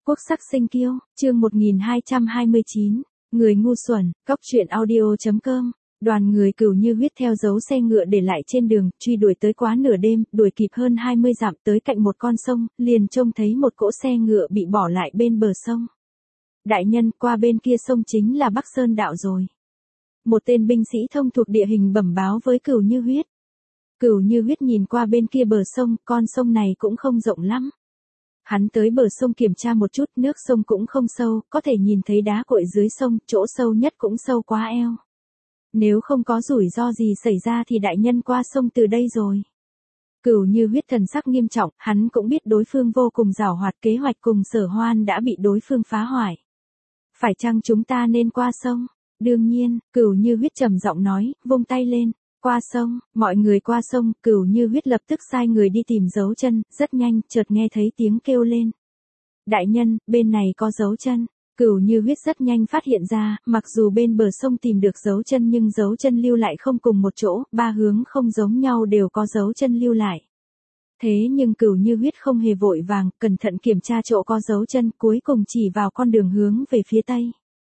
Quốc sắc sinh kiêu, chương 1229, người ngu xuẩn, góc truyện audio.com. Đoàn người Cửu Như Huyết theo dấu xe ngựa để lại trên đường, truy đuổi tới quá nửa đêm, đuổi kịp hơn 20 dặm tới cạnh một con sông, liền trông thấy một cỗ xe ngựa bị bỏ lại bên bờ sông. Đại nhân, qua bên kia sông chính là Bắc Sơn đạo rồi. Một tên binh sĩ thông thuộc địa hình bẩm báo với Cửu Như Huyết. Cửu Như Huyết nhìn qua bên kia bờ sông, con sông này cũng không rộng lắm. Hắn tới bờ sông kiểm tra một chút, nước sông cũng không sâu, có thể nhìn thấy đá cội dưới sông, chỗ sâu nhất cũng sâu quá eo. Nếu không có rủi ro gì xảy ra thì đại nhân qua sông từ đây rồi. Cửu Như Huyết thần sắc nghiêm trọng, hắn cũng biết đối phương vô cùng giảo hoạt, kế hoạch cùng Sở Hoan đã bị đối phương phá hoại. Phải chăng chúng ta nên qua sông? Đương nhiên, Cửu Như Huyết trầm giọng nói, vung tay lên. Qua sông, mọi người qua sông, Cửu Như Huyết lập tức sai người đi tìm dấu chân, rất nhanh, chợt nghe thấy tiếng kêu lên. Đại nhân, bên này có dấu chân. Cửu Như Huyết rất nhanh phát hiện ra, mặc dù bên bờ sông tìm được dấu chân nhưng dấu chân lưu lại không cùng một chỗ, ba hướng không giống nhau đều có dấu chân lưu lại. Thế nhưng Cửu Như Huyết không hề vội vàng, cẩn thận kiểm tra chỗ có dấu chân, cuối cùng chỉ vào con đường hướng về phía tây.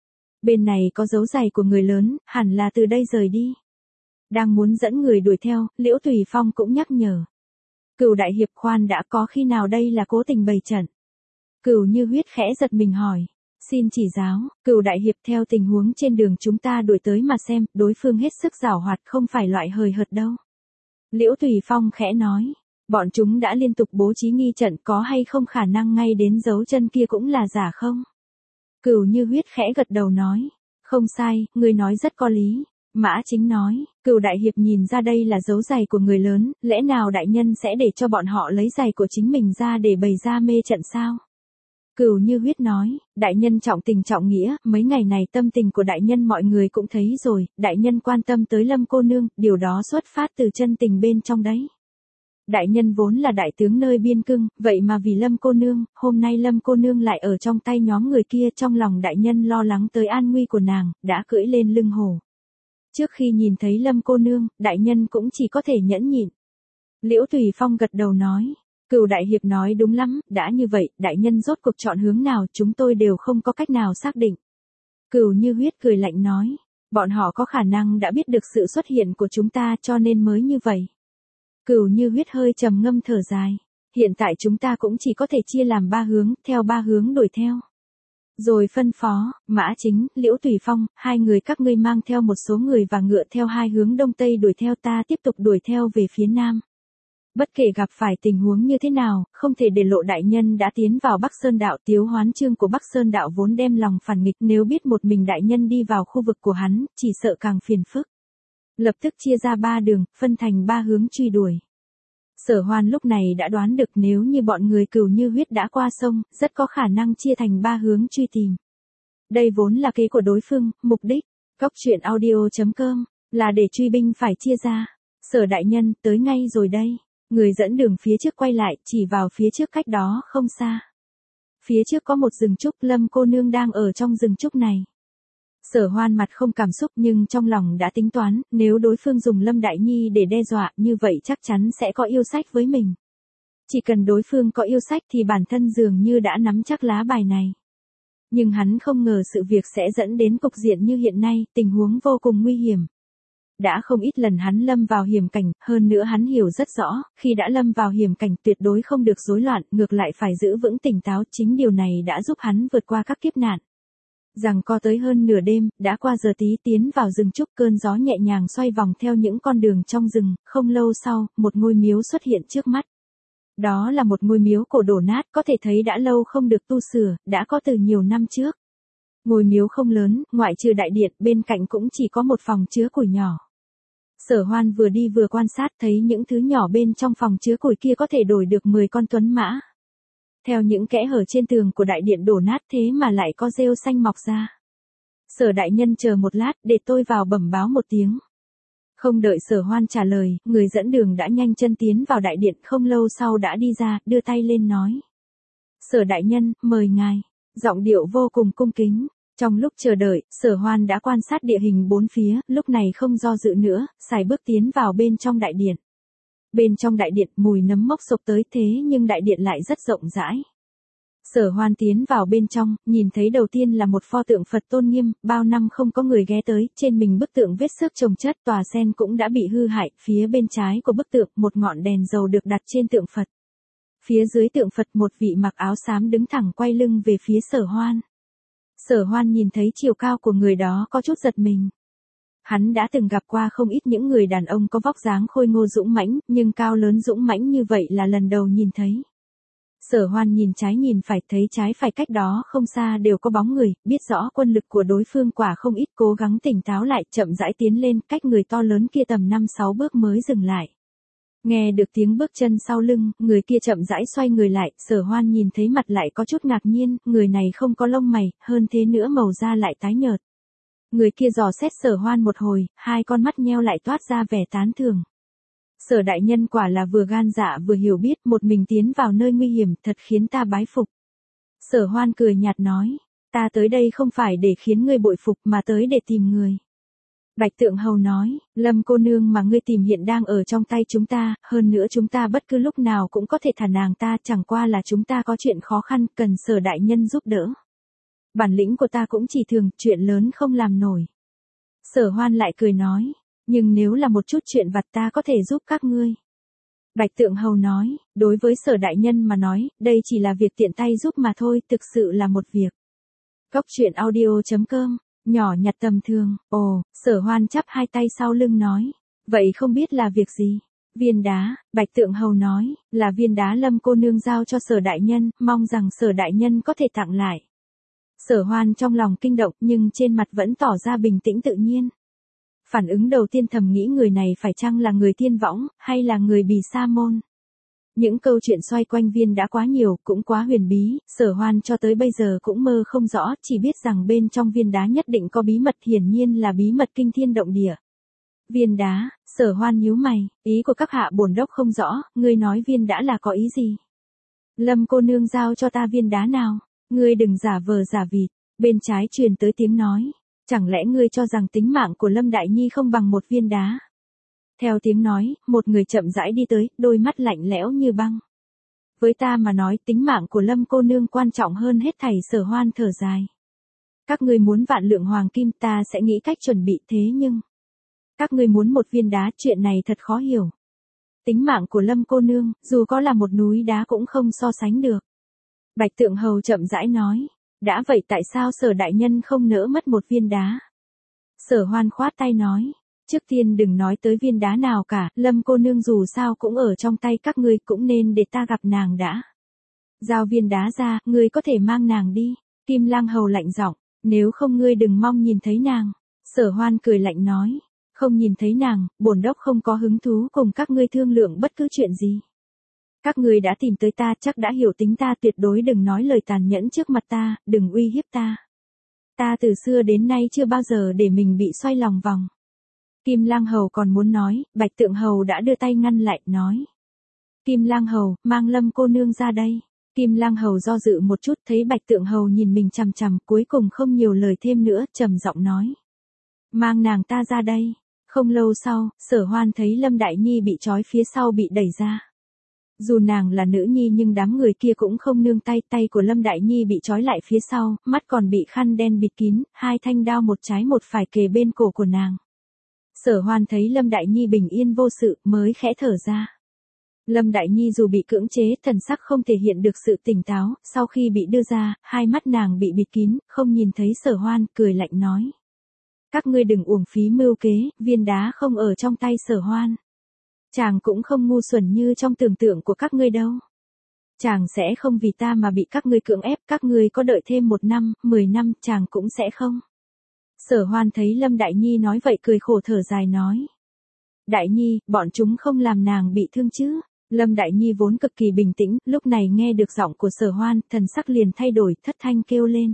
Bên này có dấu giày của người lớn, hẳn là từ đây rời đi. Đang muốn dẫn người đuổi theo, Liễu Tùy Phong cũng nhắc nhở. Cửu đại hiệp, khoan đã, có khi nào đây là cố tình bày trận? Cửu Như Huyết khẽ giật mình hỏi. Xin chỉ giáo, Cửu đại hiệp, theo tình huống trên đường chúng ta đuổi tới mà xem, đối phương hết sức giảo hoạt, không phải loại hời hợt đâu. Liễu Tùy Phong khẽ nói. Bọn chúng đã liên tục bố trí nghi trận, có hay không khả năng ngay đến dấu chân kia cũng là giả không? Cửu Như Huyết khẽ gật đầu nói. Không sai, ngươi nói rất có lý. Mã Chính nói, Cửu đại hiệp nhìn ra đây là dấu giày của người lớn, lẽ nào đại nhân sẽ để cho bọn họ lấy giày của chính mình ra để bày ra mê trận sao? Cửu Như Huyết nói, đại nhân trọng tình trọng nghĩa, mấy ngày này tâm tình của đại nhân mọi người cũng thấy rồi, đại nhân quan tâm tới Lâm cô nương, điều đó xuất phát từ chân tình bên trong đấy. Đại nhân vốn là đại tướng nơi biên cương, vậy mà vì Lâm cô nương, hôm nay Lâm cô nương lại ở trong tay nhóm người kia, trong lòng đại nhân lo lắng tới an nguy của nàng, đã cưỡi lên lưng hổ. Trước khi nhìn thấy Lâm cô nương, đại nhân cũng chỉ có thể nhẫn nhịn. Liễu Tùy Phong gật đầu nói. Cửu đại hiệp nói đúng lắm, đã như vậy, đại nhân rốt cuộc chọn hướng nào chúng tôi đều không có cách nào xác định. Cửu Như Huyết cười lạnh nói. Bọn họ có khả năng đã biết được sự xuất hiện của chúng ta cho nên mới như vậy. Cửu Như Huyết hơi trầm ngâm thở dài. Hiện tại chúng ta cũng chỉ có thể chia làm ba hướng, theo ba hướng đuổi theo. Rồi phân phó, Mã Chính, Liễu Tùy Phong, hai người các ngươi mang theo một số người và ngựa theo hai hướng đông tây đuổi theo, ta tiếp tục đuổi theo về phía nam. Bất kể gặp phải tình huống như thế nào, không thể để lộ đại nhân đã tiến vào Bắc Sơn đạo. Tiếu Hoán Chương của Bắc Sơn đạo vốn đem lòng phản nghịch, nếu biết một mình đại nhân đi vào khu vực của hắn, chỉ sợ càng phiền phức. Lập tức chia ra ba đường, phân thành ba hướng truy đuổi. Sở Hoan lúc này đã đoán được nếu như bọn người Cửu Như Huyết đã qua sông, rất có khả năng chia thành ba hướng truy tìm. Đây vốn là kế của đối phương, mục đích, góc truyện audio.com, là để truy binh phải chia ra. Sở đại nhân, tới ngay rồi đây. Người dẫn đường phía trước quay lại, chỉ vào phía trước cách đó không xa. Phía trước có một rừng trúc, Lâm cô nương đang ở trong rừng trúc này. Sở Hoan mặt không cảm xúc nhưng trong lòng đã tính toán, nếu đối phương dùng Lâm Đại Nhi để đe dọa, như vậy chắc chắn sẽ có yêu sách với mình. Chỉ cần đối phương có yêu sách thì bản thân dường như đã nắm chắc lá bài này. Nhưng hắn không ngờ sự việc sẽ dẫn đến cục diện như hiện nay, tình huống vô cùng nguy hiểm. Đã không ít lần hắn lâm vào hiểm cảnh, hơn nữa hắn hiểu rất rõ, khi đã lâm vào hiểm cảnh tuyệt đối không được rối loạn, ngược lại phải giữ vững tỉnh táo, chính điều này đã giúp hắn vượt qua các kiếp nạn. Giằng co tới hơn nửa đêm, đã qua giờ tí, tiến vào rừng trúc, cơn gió nhẹ nhàng xoay vòng theo những con đường trong rừng, không lâu sau, một ngôi miếu xuất hiện trước mắt. Đó là một ngôi miếu cổ đổ nát, có thể thấy đã lâu không được tu sửa, đã có từ nhiều năm trước. Ngôi miếu không lớn, ngoại trừ đại điện, bên cạnh cũng chỉ có một phòng chứa củi nhỏ. Sở Hoan vừa đi vừa quan sát, thấy những thứ nhỏ bên trong phòng chứa củi kia có thể đổi được 10 con tuấn mã. Theo những kẽ hở trên tường của đại điện đổ nát thế mà lại có rêu xanh mọc ra. Sở đại nhân chờ một lát, để tôi vào bẩm báo một tiếng. Không đợi Sở Hoan trả lời, người dẫn đường đã nhanh chân tiến vào đại điện, không lâu sau đã đi ra, đưa tay lên nói. Sở đại nhân, mời ngài. Giọng điệu vô cùng cung kính. Trong lúc chờ đợi, Sở Hoan đã quan sát địa hình bốn phía, lúc này không do dự nữa, sải bước tiến vào bên trong đại điện. Bên trong đại điện mùi nấm mốc xộc tới, thế nhưng đại điện lại rất rộng rãi. Sở Hoan tiến vào bên trong, nhìn thấy đầu tiên là một pho tượng Phật tôn nghiêm, bao năm không có người ghé tới, trên mình bức tượng vết xước chồng chất, tòa sen cũng đã bị hư hại, phía bên trái của bức tượng, một ngọn đèn dầu được đặt trên tượng Phật. Phía dưới tượng Phật một vị mặc áo xám đứng thẳng quay lưng về phía Sở Hoan. Sở Hoan nhìn thấy chiều cao của người đó có chút giật mình. Hắn đã từng gặp qua không ít những người đàn ông có vóc dáng khôi ngô dũng mãnh, nhưng cao lớn dũng mãnh như vậy là lần đầu nhìn thấy. Sở Hoan nhìn trái nhìn phải, thấy trái phải cách đó không xa đều có bóng người, biết rõ quân lực của đối phương quả không ít, cố gắng tỉnh táo lại, chậm rãi tiến lên, cách người to lớn kia tầm 5-6 bước mới dừng lại. Nghe được tiếng bước chân sau lưng, người kia chậm rãi xoay người lại, Sở Hoan nhìn thấy mặt lại có chút ngạc nhiên, người này không có lông mày, hơn thế nữa màu da lại tái nhợt. Người kia dò xét Sở Hoan một hồi, hai con mắt nheo lại toát ra vẻ tán thưởng. Sở đại nhân quả là vừa gan dạ vừa hiểu biết, một mình tiến vào nơi nguy hiểm, thật khiến ta bái phục. Sở Hoan cười nhạt nói, ta tới đây không phải để khiến ngươi bội phục mà tới để tìm người. Bạch Tượng Hầu nói, Lâm cô nương mà ngươi tìm hiện đang ở trong tay chúng ta, hơn nữa chúng ta bất cứ lúc nào cũng có thể thả nàng ta, chẳng qua là chúng ta có chuyện khó khăn, cần Sở đại nhân giúp đỡ. Bản lĩnh của ta cũng chỉ thường, chuyện lớn không làm nổi. Sở Hoan lại cười nói, nhưng nếu là một chút chuyện vặt ta có thể giúp các ngươi. Bạch Tượng Hầu nói, đối với Sở đại nhân mà nói, đây chỉ là việc tiện tay giúp mà thôi, thực sự là một việc. Cốc truyện audio.com, nhỏ nhặt tầm thường, ồ, Sở Hoan chắp hai tay sau lưng nói, vậy không biết là việc gì? Viên đá, Bạch Tượng Hầu nói, là viên đá Lâm cô nương giao cho Sở đại nhân, mong rằng Sở đại nhân có thể tặng lại. Sở Hoan trong lòng kinh động nhưng trên mặt vẫn tỏ ra bình tĩnh tự nhiên. Phản ứng đầu tiên thầm nghĩ người này phải chăng là người tiên võng, hay là người Bì Sa môn. Những câu chuyện xoay quanh viên đã quá nhiều, cũng quá huyền bí, Sở Hoan cho tới bây giờ cũng mơ không rõ, chỉ biết rằng bên trong viên đá nhất định có bí mật, hiển nhiên là bí mật kinh thiên động địa. Viên đá, Sở Hoan nhíu mày, ý của các hạ bổn đốc không rõ, ngươi nói viên đá là có ý gì? Lâm cô nương giao cho ta viên đá nào? Ngươi đừng giả vờ giả vịt. Bên trái truyền tới tiếng nói, chẳng lẽ ngươi cho rằng tính mạng của Lâm Đại Nhi không bằng một viên đá? Theo tiếng nói, một người chậm rãi đi tới, đôi mắt lạnh lẽo như băng. Với ta mà nói, tính mạng của Lâm cô nương quan trọng hơn hết thảy. Sở Hoan thở dài. Các ngươi muốn vạn lượng hoàng kim, ta sẽ nghĩ cách chuẩn bị, thế nhưng các ngươi muốn một viên đá, chuyện này thật khó hiểu. Tính mạng của Lâm cô nương, dù có là một núi đá cũng không so sánh được. Bạch Tượng Hầu chậm rãi nói, đã vậy tại sao Sở đại nhân không nỡ mất một viên đá? Sở Hoan khoát tay nói, trước tiên đừng nói tới viên đá nào cả, Lâm cô nương dù sao cũng ở trong tay các ngươi, cũng nên để ta gặp nàng đã. Giao viên đá ra, ngươi có thể mang nàng đi. Kim Lang Hầu lạnh giọng, nếu không ngươi đừng mong nhìn thấy nàng. Sở Hoan cười lạnh nói, không nhìn thấy nàng, bổn đốc không có hứng thú cùng các ngươi thương lượng bất cứ chuyện gì. Các ngươi đã tìm tới ta, chắc đã hiểu tính ta, tuyệt đối đừng nói lời tàn nhẫn trước mặt ta, đừng uy hiếp ta. Ta từ xưa đến nay chưa bao giờ để mình bị xoay lòng vòng. Kim Lang Hầu còn muốn nói, Bạch Tượng Hầu đã đưa tay ngăn lại, nói. Kim Lang Hầu, mang Lâm cô nương ra đây. Kim Lang Hầu do dự một chút, thấy Bạch Tượng Hầu nhìn mình chằm chằm, cuối cùng không nhiều lời thêm nữa, trầm giọng nói. Mang nàng ta ra đây. Không lâu sau, Sở Hoan thấy Lâm Đại Nhi bị trói phía sau bị đẩy ra. Dù nàng là nữ nhi nhưng đám người kia cũng không nương tay, tay của Lâm Đại Nhi bị trói lại phía sau, mắt còn bị khăn đen bịt kín, hai thanh đao một trái một phải kề bên cổ của nàng. Sở Hoan thấy Lâm Đại Nhi bình yên vô sự, mới khẽ thở ra. Lâm Đại Nhi dù bị cưỡng chế, thần sắc không thể hiện được sự tỉnh táo, sau khi bị đưa ra, hai mắt nàng bị bịt kín, không nhìn thấy Sở Hoan, cười lạnh nói. Các ngươi đừng uổng phí mưu kế, viên đá không ở trong tay Sở Hoan. Chàng cũng không ngu xuẩn như trong tưởng tượng của các ngươi đâu. Chàng sẽ không vì ta mà bị các ngươi cưỡng ép, các ngươi có đợi thêm 1 năm, 10 năm, chàng cũng sẽ không. Sở Hoan thấy Lâm Đại Nhi nói vậy cười khổ thở dài nói. Đại Nhi, bọn chúng không làm nàng bị thương chứ? Lâm Đại Nhi vốn cực kỳ bình tĩnh, lúc này nghe được giọng của Sở Hoan, thần sắc liền thay đổi, thất thanh kêu lên.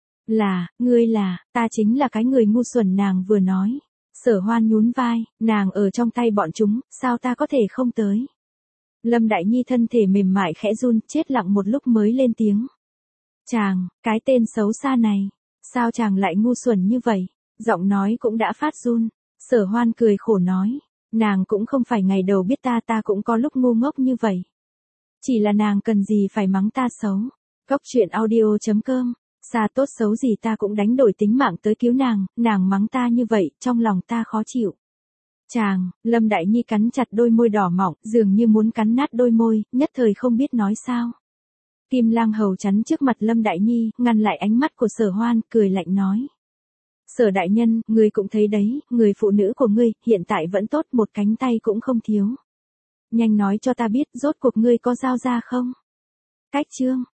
Ngươi là, ta chính là cái người ngu xuẩn nàng vừa nói. Sở Hoan nhún vai, nàng ở trong tay bọn chúng, sao ta có thể không tới? Lâm Đại Nhi thân thể mềm mại khẽ run, chết lặng một lúc mới lên tiếng. Chàng, cái tên xấu xa này, sao chàng lại ngu xuẩn như vậy? Giọng nói cũng đã phát run. Sở Hoan cười khổ nói, nàng cũng không phải ngày đầu biết ta cũng có lúc ngu ngốc như vậy. Chỉ là nàng cần gì phải mắng ta xấu. Cốc truyện audio.com. Xa tốt xấu gì ta cũng đánh đổi tính mạng tới cứu nàng mắng ta như vậy, trong lòng ta khó chịu. Chàng, Lâm Đại Nhi cắn chặt đôi môi đỏ mọng, dường như muốn cắn nát đôi môi, nhất thời không biết nói sao. Kim Lang Hầu chắn trước mặt Lâm Đại Nhi, ngăn lại ánh mắt của Sở Hoan, cười lạnh nói. Sở đại nhân, ngươi cũng thấy đấy, người phụ nữ của ngươi, hiện tại vẫn tốt, một cánh tay cũng không thiếu. Nhanh nói cho ta biết, rốt cuộc ngươi có giao ra không? Cách chương.